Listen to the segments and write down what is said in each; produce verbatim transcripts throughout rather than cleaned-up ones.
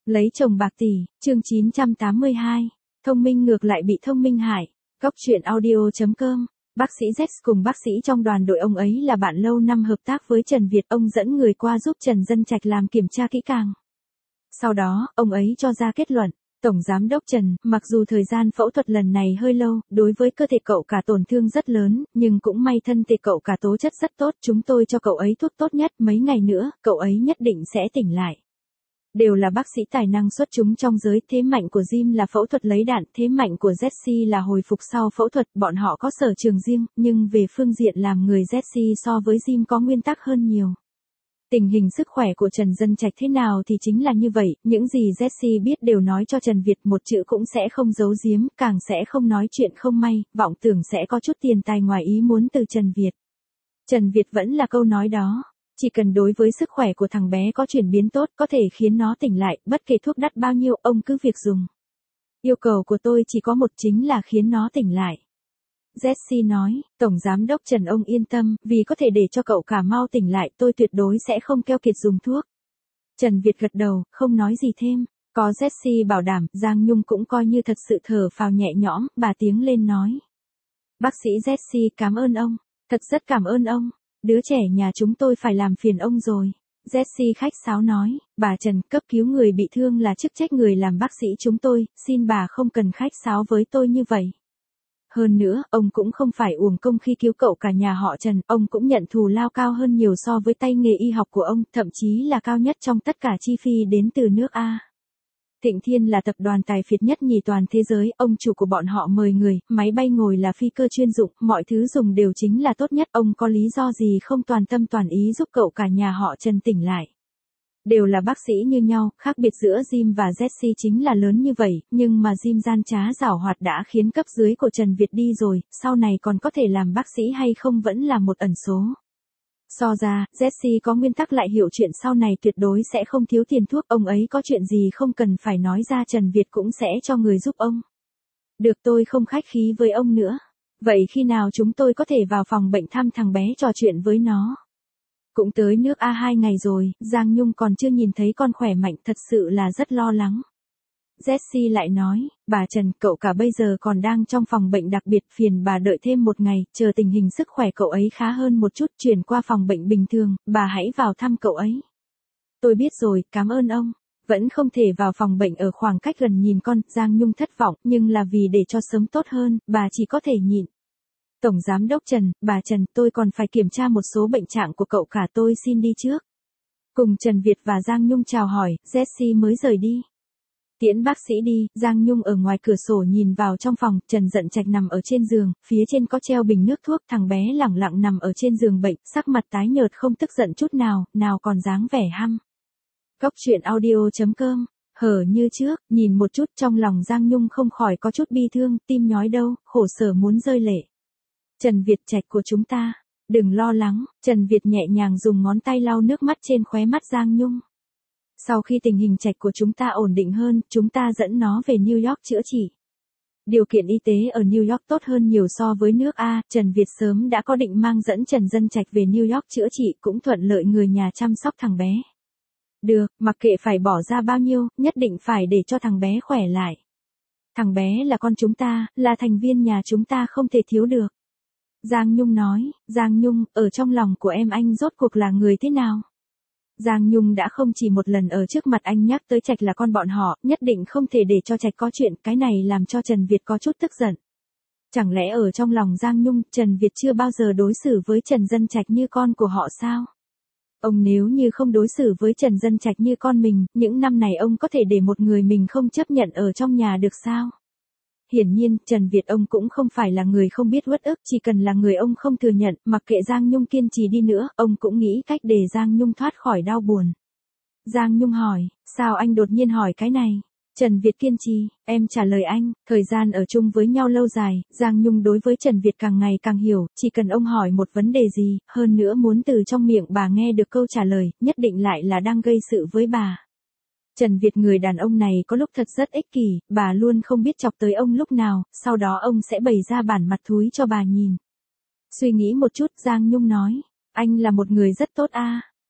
Lấy chồng bạc tỷ, chương chín trăm tám mươi hai. Thông minh ngược lại bị thông minh hại. Góc truyện audio chấm com. Bác sĩ Z cùng bác sĩ trong đoàn đội ông ấy là bạn lâu năm hợp tác với Trần Việt, ông dẫn người qua giúp Trần Dân Trạch làm kiểm tra kỹ càng. Sau đó, ông ấy cho ra kết luận, Tổng Giám đốc Trần, mặc dù thời gian phẫu thuật lần này hơi lâu, đối với cơ thể cậu cả tổn thương rất lớn, nhưng cũng may thân thể cậu cả tố chất rất tốt, chúng tôi cho cậu ấy thuốc tốt nhất, mấy ngày nữa, cậu ấy nhất định sẽ tỉnh lại. Đều là bác sĩ tài năng xuất chúng trong giới, thế mạnh của Jim là phẫu thuật lấy đạn, thế mạnh của Jesse là hồi phục sau phẫu thuật, bọn họ có sở trường riêng, nhưng về phương diện làm người Jesse so với Jim có nguyên tắc hơn nhiều. Tình hình sức khỏe của Trần Dân Trạch thế nào thì chính là như vậy, những gì Jesse biết đều nói cho Trần Việt, một chữ cũng sẽ không giấu giếm, càng sẽ không nói chuyện không may, vọng tưởng sẽ có chút tiền tài ngoài ý muốn từ Trần Việt. Trần Việt vẫn là câu nói đó. Chỉ cần đối với sức khỏe của thằng bé có chuyển biến tốt, có thể khiến nó tỉnh lại, bất kể thuốc đắt bao nhiêu, ông cứ việc dùng. Yêu cầu của tôi chỉ có một, chính là khiến nó tỉnh lại. Jesse nói, Tổng Giám đốc Trần ông yên tâm, vì có thể để cho cậu cả mau tỉnh lại, tôi tuyệt đối sẽ không keo kiệt dùng thuốc. Trần Việt gật đầu, không nói gì thêm. Có Jesse bảo đảm, Giang Nhung cũng coi như thật sự thở phào nhẹ nhõm, bà tiếng lên nói. Bác sĩ Jesse cảm ơn ông, thật rất cảm ơn ông. Đứa trẻ nhà chúng tôi phải làm phiền ông rồi. Jesse khách sáo nói, bà Trần, cấp cứu người bị thương là chức trách người làm bác sĩ chúng tôi, xin bà không cần khách sáo với tôi như vậy. Hơn nữa, ông cũng không phải uổng công khi cứu cậu cả nhà họ Trần, ông cũng nhận thù lao cao hơn nhiều so với tay nghề y học của ông, thậm chí là cao nhất trong tất cả chi phí đến từ nước A. Thịnh Thiên là tập đoàn tài phiệt nhất nhì toàn thế giới, ông chủ của bọn họ mời người, máy bay ngồi là phi cơ chuyên dụng, mọi thứ dùng đều chính là tốt nhất, ông có lý do gì không toàn tâm toàn ý giúp cậu cả nhà họ Trần tỉnh lại. Đều là bác sĩ như nhau, khác biệt giữa Jim và Jesse chính là lớn như vậy, nhưng mà Jim gian trá giảo hoạt đã khiến cấp dưới của Trần Việt đi rồi, sau này còn có thể làm bác sĩ hay không vẫn là một ẩn số. So ra, Jesse có nguyên tắc lại hiểu chuyện sau này tuyệt đối sẽ không thiếu tiền thuốc, ông ấy có chuyện gì không cần phải nói ra Trần Việt cũng sẽ cho người giúp ông. Được, tôi không khách khí với ông nữa. Vậy khi nào chúng tôi có thể vào phòng bệnh thăm thằng bé trò chuyện với nó? Cũng tới nước A hai ngày rồi, Giang Nhung còn chưa nhìn thấy con khỏe mạnh, thật sự là rất lo lắng. Jesse lại nói, bà Trần, cậu cả bây giờ còn đang trong phòng bệnh đặc biệt, phiền bà đợi thêm một ngày, chờ tình hình sức khỏe cậu ấy khá hơn một chút, chuyển qua phòng bệnh bình thường, bà hãy vào thăm cậu ấy. Tôi biết rồi, cảm ơn ông. Vẫn không thể vào phòng bệnh ở khoảng cách gần nhìn con, Giang Nhung thất vọng, nhưng là vì để cho sớm tốt hơn, bà chỉ có thể nhịn. Tổng Giám đốc Trần, bà Trần, tôi còn phải kiểm tra một số bệnh trạng của cậu cả, tôi xin đi trước. Cùng Trần Việt và Giang Nhung chào hỏi, Jesse mới rời đi. Tiễn bác sĩ đi, Giang Nhung ở ngoài cửa sổ nhìn vào trong phòng, Trần Dận Trạch nằm ở trên giường, phía trên có treo bình nước thuốc, thằng bé lẳng lặng nằm ở trên giường bệnh, sắc mặt tái nhợt không tức giận chút nào, nào còn dáng vẻ hăm. Góc truyện audio chấm com, hở như trước, nhìn một chút trong lòng Giang Nhung không khỏi có chút bi thương, tim nhói đâu, khổ sở muốn rơi lệ. Trần Việt Trạch của chúng ta, đừng lo lắng, Trần Việt nhẹ nhàng dùng ngón tay lau nước mắt trên khóe mắt Giang Nhung. Sau khi tình hình Trạch của chúng ta ổn định hơn, chúng ta dẫn nó về New York chữa trị. Điều kiện y tế ở New York tốt hơn nhiều so với nước A, Trần Việt sớm đã có định mang dẫn Trần Dân Trạch về New York chữa trị, cũng thuận lợi người nhà chăm sóc thằng bé. Được, mặc kệ phải bỏ ra bao nhiêu, nhất định phải để cho thằng bé khỏe lại. Thằng bé là con chúng ta, là thành viên nhà chúng ta không thể thiếu được. Giang Nhung nói, Giang Nhung, ở trong lòng của em anh rốt cuộc là người thế nào? Giang Nhung đã không chỉ một lần ở trước mặt anh nhắc tới Trạch là con bọn họ, nhất định không thể để cho Trạch có chuyện, cái này làm cho Trần Việt có chút tức giận. Chẳng lẽ ở trong lòng Giang Nhung, Trần Việt chưa bao giờ đối xử với Trần Dân Trạch như con của họ sao? Ông nếu như không đối xử với Trần Dân Trạch như con mình, những năm này ông có thể để một người mình không chấp nhận ở trong nhà được sao? Hiển nhiên, Trần Việt ông cũng không phải là người không biết uất ức, chỉ cần là người ông không thừa nhận, mặc kệ Giang Nhung kiên trì đi nữa, ông cũng nghĩ cách để Giang Nhung thoát khỏi đau buồn. Giang Nhung hỏi, sao anh đột nhiên hỏi cái này? Trần Việt kiên trì, em trả lời anh, thời gian ở chung với nhau lâu dài, Giang Nhung đối với Trần Việt càng ngày càng hiểu, chỉ cần ông hỏi một vấn đề gì, hơn nữa muốn từ trong miệng bà nghe được câu trả lời, nhất định lại là đang gây sự với bà. Trần Việt người đàn ông này có lúc thật rất ích kỷ, bà luôn không biết chọc tới ông lúc nào, sau đó ông sẽ bày ra bản mặt thúi cho bà nhìn. Suy nghĩ một chút, Giang Nhung nói, anh là một người rất tốt a.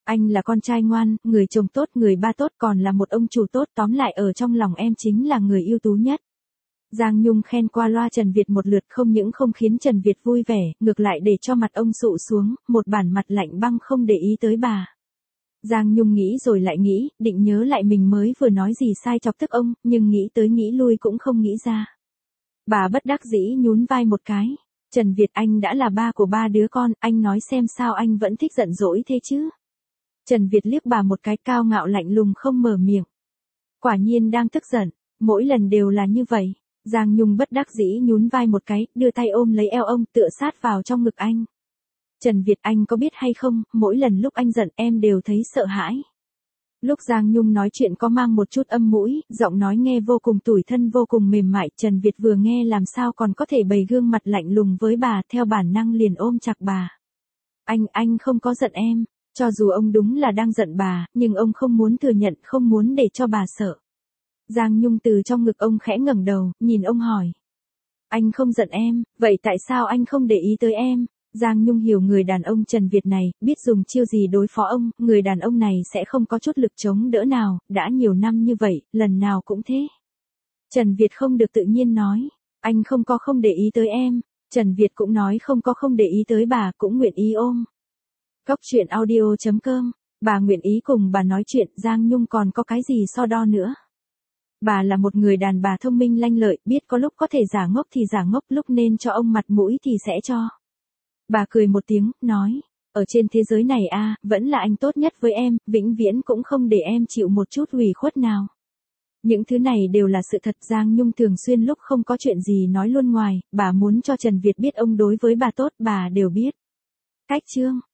Anh là con trai ngoan, người chồng tốt, người ba tốt, còn là một ông chủ tốt, tóm lại ở trong lòng em chính là người ưu tú nhất. Giang Nhung khen qua loa Trần Việt một lượt, không những không khiến Trần Việt vui vẻ, ngược lại để cho mặt ông sụ xuống, một bản mặt lạnh băng không để ý tới bà. Giang Nhung nghĩ rồi lại nghĩ, định nhớ lại mình mới vừa nói gì sai chọc tức ông, nhưng nghĩ tới nghĩ lui cũng không nghĩ ra. Bà bất đắc dĩ nhún vai một cái. Trần Việt, anh đã là ba của ba đứa con, anh nói xem sao anh vẫn thích giận dỗi thế chứ. Trần Việt liếc bà một cái, cao ngạo lạnh lùng không mở miệng. Quả nhiên đang tức giận, mỗi lần đều là như vậy. Giang Nhung bất đắc dĩ nhún vai một cái, đưa tay ôm lấy eo ông, tựa sát vào trong ngực anh. Trần Việt, anh có biết hay không, mỗi lần lúc anh giận em đều thấy sợ hãi. Lúc Giang Nhung nói chuyện có mang một chút âm mũi, giọng nói nghe vô cùng tủi thân, vô cùng mềm mại. Trần Việt vừa nghe làm sao còn có thể bày gương mặt lạnh lùng với bà, theo bản năng liền ôm chặt bà. Anh, anh không có giận em. Cho dù ông đúng là đang giận bà, nhưng ông không muốn thừa nhận, không muốn để cho bà sợ. Giang Nhung từ trong ngực ông khẽ ngẩng đầu, nhìn ông hỏi. Anh không giận em, vậy tại sao anh không để ý tới em? Giang Nhung hiểu người đàn ông Trần Việt này, biết dùng chiêu gì đối phó ông, người đàn ông này sẽ không có chút lực chống đỡ nào, đã nhiều năm như vậy, lần nào cũng thế. Trần Việt không được tự nhiên nói, anh không có không để ý tới em. Trần Việt cũng nói không có không để ý tới bà, cũng nguyện ý ôm. Cóc truyện audio chấm com, bà nguyện ý cùng bà nói chuyện, Giang Nhung còn có cái gì so đo nữa. Bà là một người đàn bà thông minh lanh lợi, biết có lúc có thể giả ngốc thì giả ngốc, lúc nên cho ông mặt mũi thì sẽ cho. Bà cười một tiếng, nói, ở trên thế giới này a, vẫn là anh tốt nhất với em, vĩnh viễn cũng không để em chịu một chút ủy khuất nào. Những thứ này đều là sự thật. Giang Nhung thường xuyên lúc không có chuyện gì nói luôn ngoài, bà muốn cho Trần Việt biết ông đối với bà tốt, bà đều biết. Cách chương